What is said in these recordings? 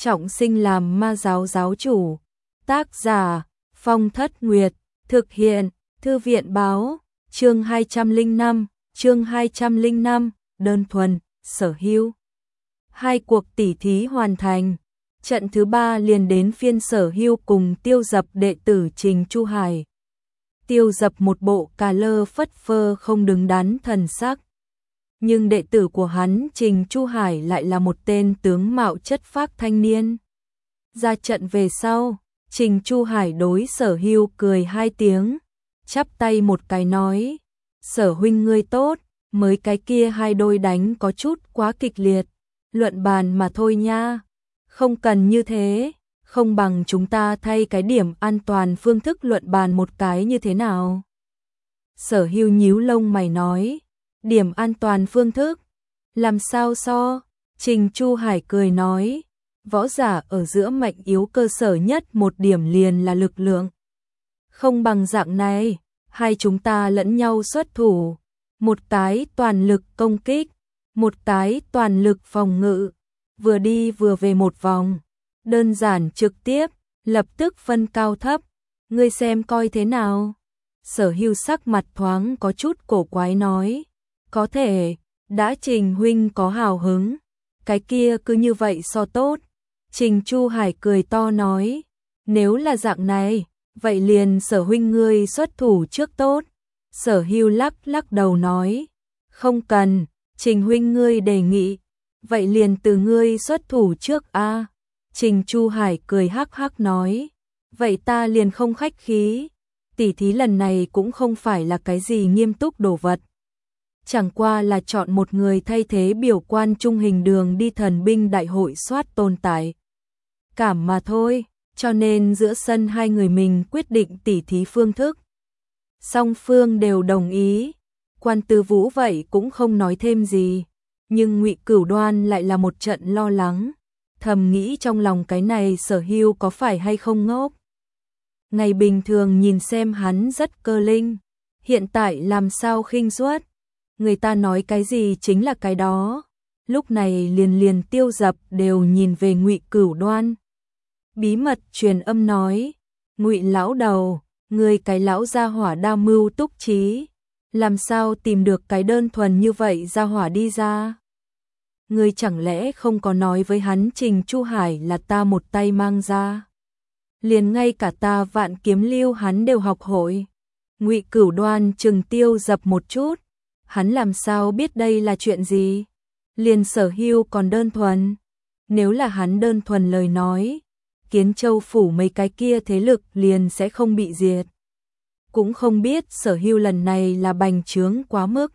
trọng sinh làm ma giáo giáo chủ. Tác giả Phong Thất Nguyệt, thực hiện Thư viện báo, chương 205, đơn thuần, sở hữu. Hai cuộc tỉ thí hoàn thành, trận thứ 3 liền đến phiên Sở Hưu cùng Tiêu Dập đệ tử Trình Chu Hải. Tiêu Dập một bộ cà lơ phất phơ không đứng đắn thần sắc. Nhưng đệ tử của hắn Trình Chu Hải lại là một tên tướng mạo chất phác thanh niên. Ra trận về sau, Trình Chu Hải đối Sở Hưu cười hai tiếng, chắp tay một cái nói, Sở huynh ngươi tốt, mới cái kia hai đôi đánh có chút quá kịch liệt, luận bàn mà thôi nha, không cần như thế, không bằng chúng ta thay cái điểm an toàn phương thức luận bàn một cái như thế nào. Sở Hưu nhíu lông mày nói, điểm an toàn phương thức, làm sao so? Trình Chu Hải cười nói, võ giả ở giữa mạnh yếu cơ sở nhất một điểm liền là lực lượng. Không bằng dạng này, hai chúng ta lẫn nhau xuất thủ, một cái toàn lực công kích, một cái toàn lực phòng ngự, vừa đi vừa về một vòng, đơn giản trực tiếp, lập tức phân cao thấp, ngươi xem coi thế nào. Sở Hưu sắc mặt thoáng có chút cổ quái nói, có thể, đã Trình huynh có hào hứng, cái kia cứ như vậy so tốt. Trình Chu Hải cười to nói, nếu là dạng này, vậy liền Sở huynh ngươi xuất thủ trước tốt. Sở Hưu lắc đầu nói, không cần, Trình huynh ngươi đề nghị, vậy liền từ ngươi xuất thủ trước a. Trình Chu Hải cười hắc hắc nói, vậy ta liền không khách khí, tỉ thí lần này cũng không phải là cái gì nghiêm túc đồ vật. Chẳng qua là chọn một người thay thế biểu quan trung hình đường đi thần binh đại hội soát tồn tại cảm mà thôi, cho nên giữa sân hai người mình quyết định tỉ thí phương thức. Song phương đều đồng ý, Quan Tư Vũ vậy cũng không nói thêm gì, nhưng Ngụy Cửu Đoan lại là một trận lo lắng, thầm nghĩ trong lòng cái này Sở Hưu có phải hay không ngốc. Ngày bình thường nhìn xem hắn rất cơ linh, hiện tại làm sao khinh suất, người ta nói cái gì chính là cái đó. Lúc này liền Tiêu Dập đều nhìn về Ngụy Cửu Đoan. Bí mật truyền âm nói, Ngụy lão đầu, ngươi cái lão gia hỏa đa mưu túc trí, làm sao tìm được cái đơn thuần như vậy gia hỏa đi ra? Ngươi chẳng lẽ không có nói với hắn Trình Chu Hải là ta một tay mang ra? Liền ngay cả ta Vạn Kiếm Lưu hắn đều học hội. Ngụy Cửu Đoan trừng Tiêu Dập một chút, hắn làm sao biết đây là chuyện gì? Liền Sở Hưu còn đơn thuần, nếu là hắn đơn thuần lời nói, Kiến Châu phủ mấy cái kia thế lực liền sẽ không bị diệt. Cũng không biết Sở Hưu lần này là bành trướng quá mức,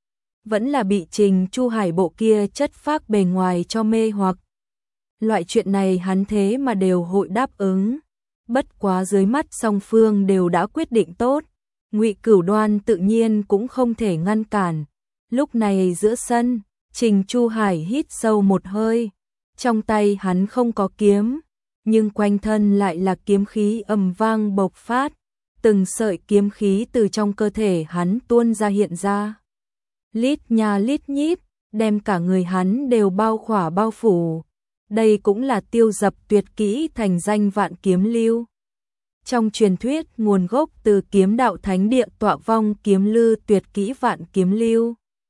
vẫn là bị Trình Chu Hải bộ kia chất phác bề ngoài cho mê hoặc. Loại chuyện này hắn thế mà đều hội đáp ứng. Bất quá dưới mắt song phương đều đã quyết định tốt, Ngụy Cửu Đoan tự nhiên cũng không thể ngăn cản. Lúc này giữa sân, Trình Chu Hải hít sâu một hơi, trong tay hắn không có kiếm, nhưng quanh thân lại là kiếm khí ầm vang bộc phát, từng sợi kiếm khí từ trong cơ thể hắn tuôn ra hiện ra. Lít nha lít nhít, đem cả người hắn đều bao khỏa bao phủ. Đây cũng là Tiêu Dập tuyệt kỹ thành danh Vạn Kiếm Lưu. Trong truyền thuyết nguồn gốc từ kiếm đạo thánh địa tọa vong kiếm lư tuyệt kỹ Vạn Kiếm Lưu.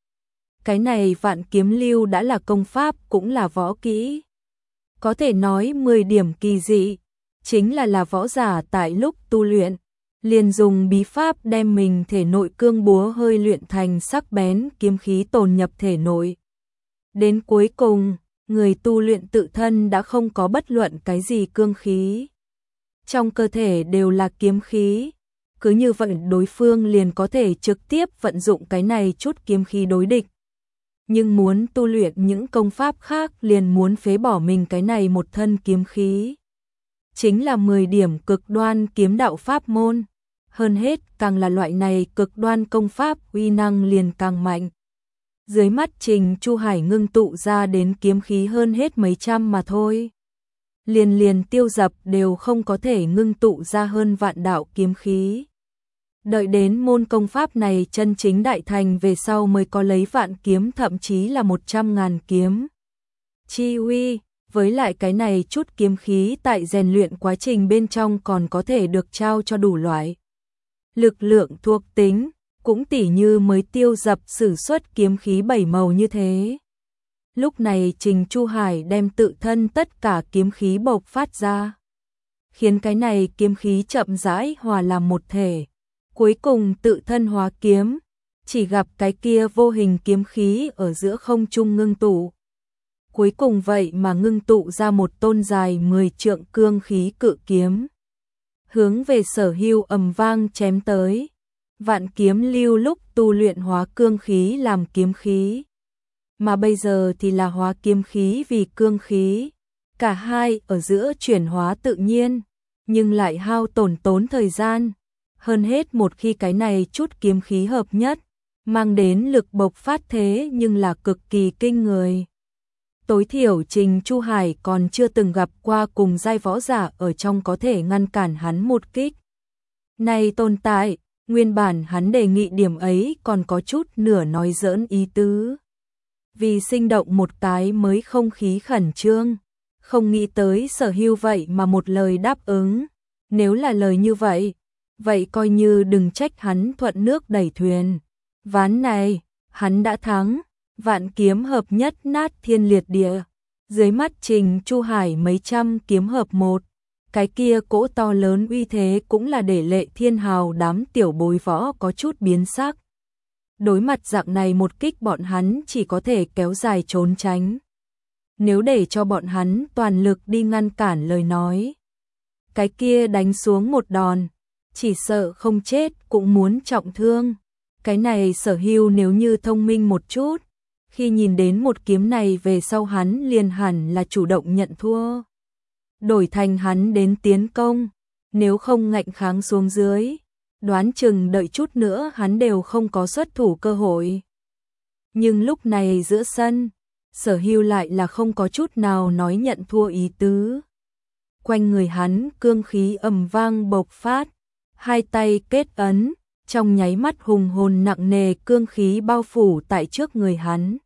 Cái này Vạn Kiếm Lưu đã là công pháp cũng là võ kỹ. Có thể nói 10 điểm kỳ dị, chính là võ giả tại lúc tu luyện, liền dùng bí pháp đem mình thể nội cương búa hơi luyện thành sắc bén kiếm khí tồn nhập thể nội. Đến cuối cùng, người tu luyện tự thân đã không có bất luận cái gì cương khí. Trong cơ thể đều là kiếm khí, cứ như vậy đối phương liền có thể trực tiếp vận dụng cái này chút kiếm khí đối địch. Nhưng muốn tu luyện những công pháp khác liền muốn phế bỏ mình cái này một thân kiếm khí. Chính là 10 điểm cực đoan kiếm đạo pháp môn. Hơn hết càng là loại này cực đoan công pháp uy năng liền càng mạnh. Dưới mắt Trình Chu Hải ngưng tụ ra đến kiếm khí hơn hết mấy trăm mà thôi. Liền Tiêu Dập đều không có thể ngưng tụ ra hơn vạn đạo kiếm khí. Đợi đến môn công pháp này chân chính đại thành về sau mới có lấy vạn kiếm thậm chí là 100.000 kiếm. Chi uy, Với lại cái này chút kiếm khí tại rèn luyện quá trình bên trong còn có thể được trao cho đủ loại lực lượng thuộc tính, cũng tỉ như mới tiêu dập sử xuất kiếm khí 7 màu như thế. Lúc này Trình Chu Hải đem tự thân tất cả kiếm khí bộc phát ra, khiến cái này kiếm khí chậm rãi hòa làm một thể, cuối cùng tự thân hóa kiếm, chỉ gặp cái kia vô hình kiếm khí ở giữa không trung ngưng tụ. Cuối cùng vậy mà ngưng tụ ra một tôn dài 10 trượng cương khí cự kiếm, hướng về Sở Hưu ầm vang chém tới. Vạn kiếm lưu lúc tu luyện hóa cương khí làm kiếm khí, mà bây giờ thì là hóa kiếm khí vì cương khí. Cả hai ở giữa chuyển hóa tự nhiên, nhưng lại hao tốn thời gian. Hơn hết một khi cái này chút kiếm khí hợp nhất, mang đến lực bộc phát thế nhưng là cực kỳ kinh người. Tối thiểu Trình Chu Hải còn chưa từng gặp qua cùng giai võ giả ở trong có thể ngăn cản hắn một kích này tồn tại. Nguyên bản hắn đề nghị điểm ấy còn có chút nửa nói giỡn ý tứ, vì sinh động một cái mới không khí khẩn trương, không nghĩ tới Sở Hưu vậy mà một lời đáp ứng. Nếu là lời như vậy, vậy coi như đừng trách hắn thuận nước đẩy thuyền. Ván này, hắn đã thắng, vạn kiếm hợp nhất nát thiên liệt địa. Dưới mắt Trình Chu Hải mấy trăm kiếm hợp một, cái kia cỗ to lớn uy thế cũng là để Lệ Thiên Hào đám tiểu bối võ có chút biến sắc. Đối mặt dạng này một kích bọn hắn chỉ có thể kéo dài trốn tránh. Nếu để cho bọn hắn toàn lực đi ngăn cản lời nói, cái kia đánh xuống một đòn, chỉ sợ không chết cũng muốn trọng thương. Cái này Sở Hưu nếu như thông minh một chút, khi nhìn đến một kiếm này về sau hắn liền hẳn là chủ động nhận thua, đổi thành hắn đến tiến công. Nếu không ngạnh kháng xuống dưới, đoán chừng đợi chút nữa hắn đều không có xuất thủ cơ hội. Nhưng lúc này giữa sân, Sở Hưu lại là không có chút nào nói nhận thua ý tứ. Quanh người hắn cương khí ầm vang bộc phát, hai tay kết ấn, trong nháy mắt hùng hồn nặng nề cương khí bao phủ tại trước người hắn.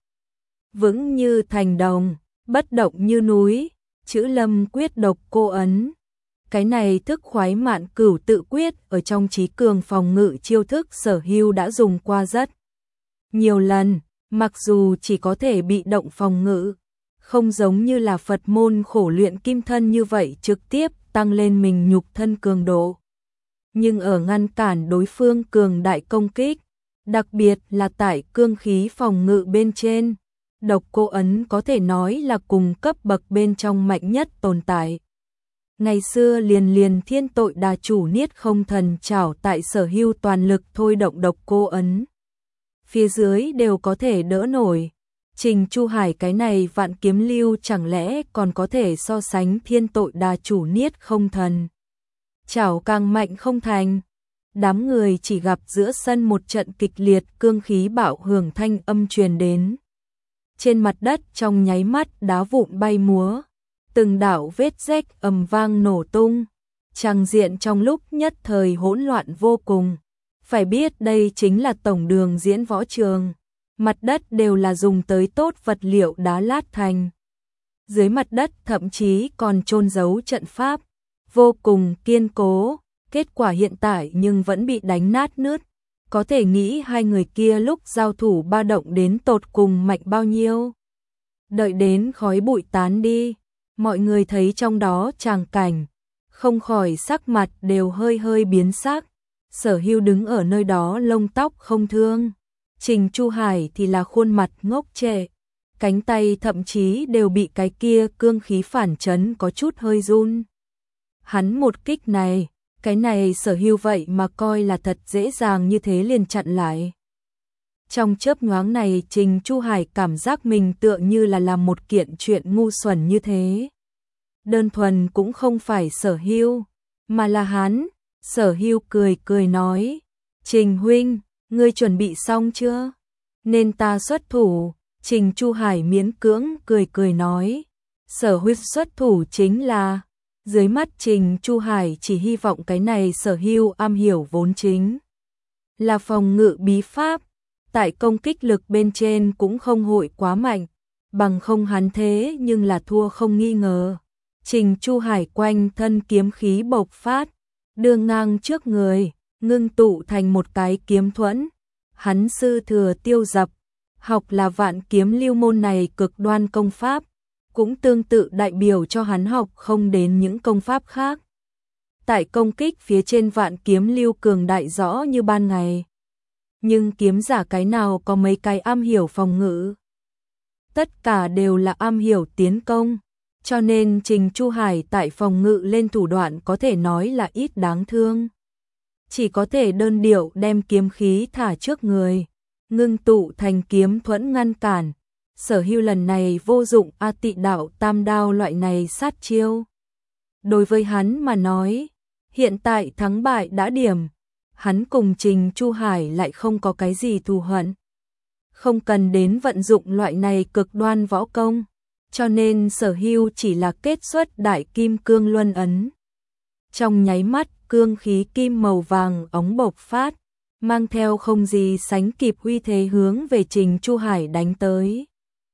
Vững như thành đồng, bất động như núi, chữ Lâm quyết độc cô ấn. Cái này thức khoái mạn cửu tự quyết ở trong trí cường phòng ngự chiêu thức Sở Hưu đã dùng qua rất nhiều lần, mặc dù chỉ có thể bị động phòng ngự, không giống như là Phật môn khổ luyện kim thân như vậy trực tiếp tăng lên mình nhục thân cường độ. Nhưng ở ngăn cản đối phương cường đại công kích, đặc biệt là tại cương khí phòng ngự bên trên, độc cô ấn có thể nói là cùng cấp bậc bên trong mạnh nhất tồn tại. Ngày xưa liền thiên tội đà chủ Niết Không Thần trảo tại Sở Hưu toàn lực thôi động độc cô ấn, phía dưới đều có thể đỡ nổi. Trình Chu Hải cái này vạn kiếm lưu chẳng lẽ còn có thể so sánh thiên tội đà chủ Niết Không Thần trảo càng mạnh không thành. Đám người chỉ gặp giữa sân một trận kịch liệt cương khí bạo hưởng thanh âm truyền đến. Trên mặt đất trong nháy mắt đá vụn bay múa, từng đạo vết rách ầm vang nổ tung, tràng diện trong lúc nhất thời hỗn loạn vô cùng. Phải biết đây chính là tổng đường diễn võ trường, mặt đất đều là dùng tới tốt vật liệu đá lát thành. Dưới mặt đất thậm chí còn chôn giấu trận pháp, vô cùng kiên cố, kết quả hiện tại nhưng vẫn bị đánh nát nứt. Có thể nghĩ hai người kia lúc giao thủ ba động đến tột cùng mạnh bao nhiêu. Đợi đến khói bụi tán đi, mọi người thấy trong đó tràng cảnh, không khỏi sắc mặt đều hơi biến sắc. Sở Hưu đứng ở nơi đó lông tóc không thương, Trình Chu Hải thì là khuôn mặt ngốc trệ, cánh tay thậm chí đều bị cái kia cương khí phản chấn có chút hơi run. Hắn một kích này, cái này Sở Hưu vậy mà coi là thật dễ dàng như thế liền chặn lại. Trong chớp nhoáng này Trình Chu Hải cảm giác mình tựa như là làm một kiện chuyện ngu xuẩn như thế. Đơn thuần cũng không phải Sở Hưu, mà là hắn. Sở Hưu cười nói, Trình huynh, ngươi chuẩn bị xong chưa? Nên ta xuất thủ. Trình Chu Hải miễn cưỡng cười nói, Sở huynh xuất thủ chính là. Dưới mắt Trình Chu Hải chỉ hy vọng cái này Sở Hưu am hiểu vốn chính là phòng ngự bí pháp, tại công kích lực bên trên cũng không hội quá mạnh, bằng không hắn thế nhưng là thua không nghi ngờ. Trình Chu Hải quanh thân kiếm khí bộc phát, đưa ngang trước người, ngưng tụ thành một cái kiếm thuẫn. Hắn sư thừa Tiêu Dập, học là Vạn Kiếm Lưu môn này cực đoan công pháp, cũng tương tự đại biểu cho hắn học không đến những công pháp khác. Tại công kích phía trên Vạn Kiếm Lưu cường đại rõ như ban ngày. Nhưng kiếm giả cái nào có mấy cái am hiểu phòng ngự. Tất cả đều là am hiểu tiến công, cho nên Trình Chu Hải tại phòng ngự lên thủ đoạn có thể nói là ít đáng thương. Chỉ có thể đơn điệu đem kiếm khí thả trước người, ngưng tụ thành kiếm thuẫn ngăn cản. Sở Hưu lần này vô dụng A Tị Đạo Tam Đao loại này sát chiêu. Đối với hắn mà nói, hiện tại thắng bại đã điểm, hắn cùng Trình Chu Hải lại không có cái gì thù hận. Không cần đến vận dụng loại này cực đoan võ công, cho nên Sở Hưu chỉ là kết xuất Đại Kim Cương Luân ấn. Trong nháy mắt, cương khí kim màu vàng ống bộc phát, mang theo không gì sánh kịp uy thế hướng về Trình Chu Hải đánh tới.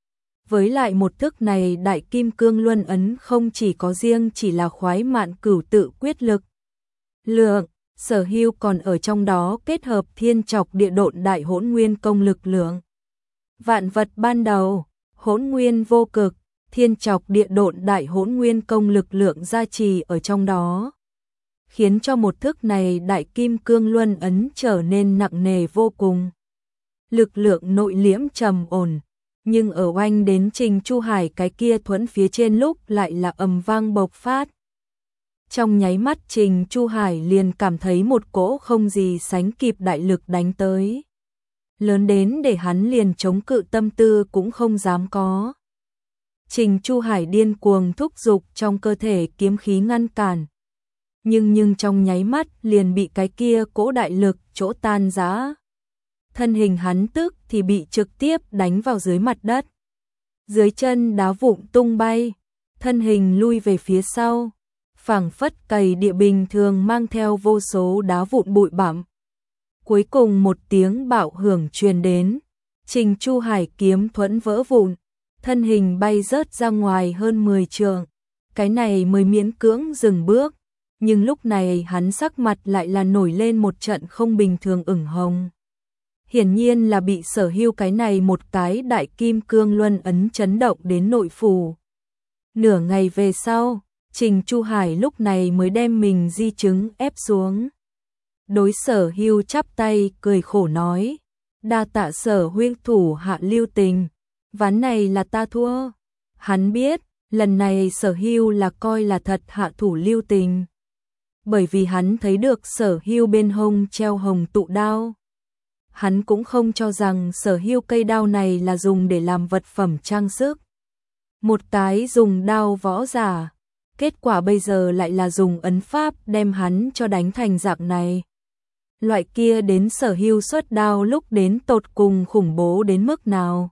Với lại một thức này Đại Kim Cương Luân ấn không chỉ có riêng chỉ là khoái mạn cửu tự quyết lực lượng, Sở Hưu còn ở trong đó kết hợp thiên trọc địa độn đại hỗn nguyên công lực lượng. Vạn vật ban đầu, hỗn nguyên vô cực, thiên trọc địa độn đại hỗn nguyên công lực lượng gia trì ở trong đó, khiến cho một thức này Đại Kim Cương Luân ấn trở nên nặng nề vô cùng. Lực lượng nội liễm trầm ổn, nhưng ở oanh đến Trình Chu Hải cái kia thuẫn phía trên lúc lại là ầm vang bộc phát. Trong nháy mắt Trình Chu Hải liền cảm thấy một cỗ không gì sánh kịp đại lực đánh tới. Lớn đến để hắn liền chống cự tâm tư cũng không dám có. Trình Chu Hải điên cuồng thúc giục trong cơ thể kiếm khí ngăn cản. Nhưng trong nháy mắt liền bị cái kia cỗ đại lực chỗ tan rã. Thân hình hắn tức thì bị trực tiếp đánh vào dưới mặt đất. Dưới chân đá vụn tung bay, thân hình lui về phía sau, phảng phất cày địa bình thường mang theo vô số đá vụn bụi bặm. Cuối cùng một tiếng bạo hưởng truyền đến, Trình Chu Hải kiếm thuẫn vỡ vụn, thân hình bay rớt ra ngoài hơn 10 trượng. Cái này mới miễn cưỡng dừng bước, nhưng lúc này hắn sắc mặt lại là nổi lên một trận không bình thường ửng hồng. Hiển nhiên là bị Sở Hưu cái này một cái Đại Kim Cương Luân ấn chấn động đến nội phủ. Nửa ngày về sau, Trình Chu Hải lúc này mới đem mình di chứng ép xuống. Đối Sở Hưu chắp tay cười khổ nói, đa tạ Sở huynh thủ hạ lưu tình, ván này là ta thua. Hắn biết, lần này Sở Hưu là coi là thật hạ thủ lưu tình. Bởi vì hắn thấy được Sở Hưu bên hông treo hồng tụ đao. Hắn cũng không cho rằng Sở Hưu cây đao này là dùng để làm vật phẩm trang sức. Một cái dùng đao võ giả, kết quả bây giờ lại là dùng ấn pháp đem hắn cho đánh thành dạng này. Loại kia đến Sở Hưu xuất đao lúc đến tột cùng khủng bố đến mức nào.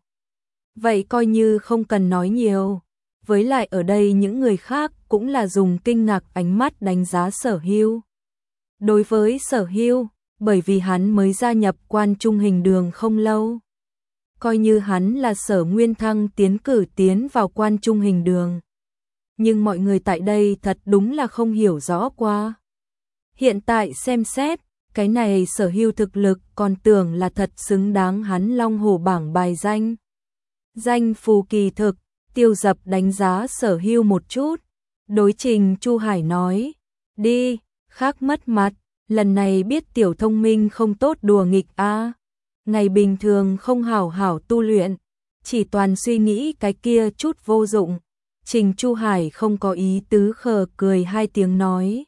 Vậy coi như không cần nói nhiều. Với lại ở đây những người khác cũng là dùng kinh ngạc ánh mắt đánh giá Sở Hưu. Đối với Sở Hưu, bởi vì hắn mới gia nhập Quan Trung Hình Đường không lâu. Coi như hắn là Sở Nguyên Thăng tiến cử tiến vào Quan Trung Hình Đường. Nhưng mọi người tại đây thật đúng là không hiểu rõ qua. Hiện tại xem xét, cái này Sở Hưu thực lực còn tưởng là thật xứng đáng hắn Long Hổ bảng bài danh. Danh phù kỳ thực, Tiêu Dập đánh giá Sở Hưu một chút. Đối Trình Chu Hải nói, đi, khác mất mặt, lần này biết tiểu thông minh không tốt đùa nghịch a. Ngày bình thường không hảo hảo tu luyện, chỉ toàn suy nghĩ cái kia chút vô dụng. Trình Chu Hải không có ý tứ khờ cười hai tiếng nói.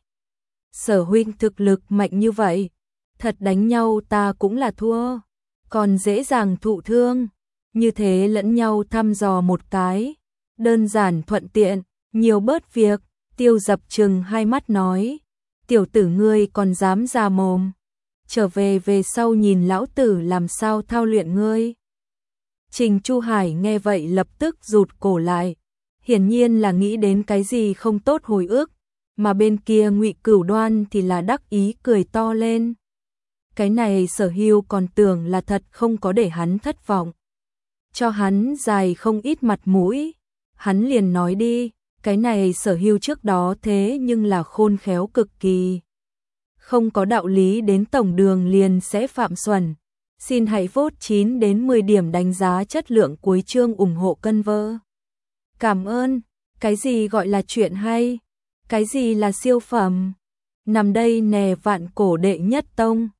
Sở huynh thực lực mạnh như vậy, thật đánh nhau ta cũng là thua, còn dễ dàng thụ thương. Như thế lẫn nhau thăm dò một cái, đơn giản thuận tiện, nhiều bớt việc. Tiêu Dập trừng hai mắt nói, tiểu tử ngươi còn dám ra mồm, trở về sau nhìn lão tử làm sao thao luyện ngươi. Trình Chu Hải nghe vậy lập tức rụt cổ lại, hiển nhiên là nghĩ đến cái gì không tốt hồi ức, mà bên kia Ngụy Cửu Đoan thì là đắc ý cười to lên. Cái này Sở Hưu còn tưởng là thật không có để hắn thất vọng. cho hắn dài không ít mặt mũi. Hắn liền nói đi, cái này Sở Hưu trước đó thế nhưng là khôn khéo cực kỳ. Không có đạo lý đến tổng đường liền sẽ phạm xuẩn. Xin hãy vote 9 đến 10 điểm đánh giá chất lượng cuối chương ủng hộ cân vơ. Cảm ơn, cái gì gọi là chuyện hay? Cái gì là siêu phẩm? Nằm đây nè vạn cổ đệ nhất tông.